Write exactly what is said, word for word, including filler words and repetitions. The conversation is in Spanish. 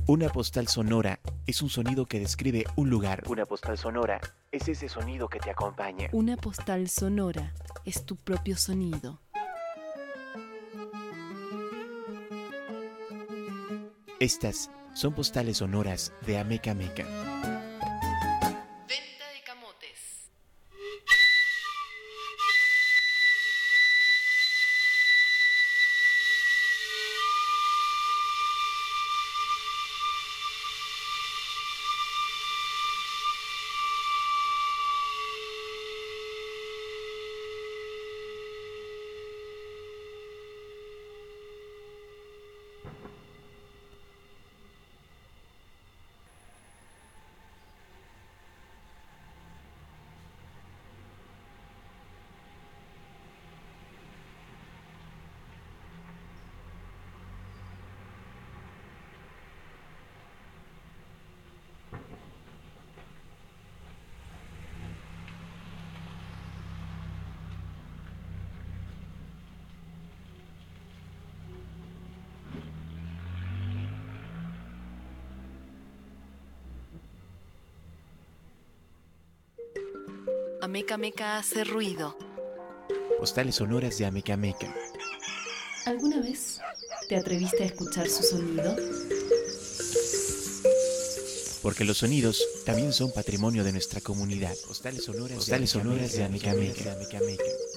Una postal sonora es un sonido que describe un lugar. Una postal sonora es ese sonido que te acompaña. Una postal sonora es tu propio sonido. Estas son postales sonoras de Ameca Meca. Venta de camotes. Ameca Meca hace ruido. Postales sonoras de Ameca Meca. ¿Alguna vez te atreviste a escuchar su sonido? Porque los sonidos también son patrimonio de nuestra comunidad. Postales sonoras, Postales de Ameca Meca.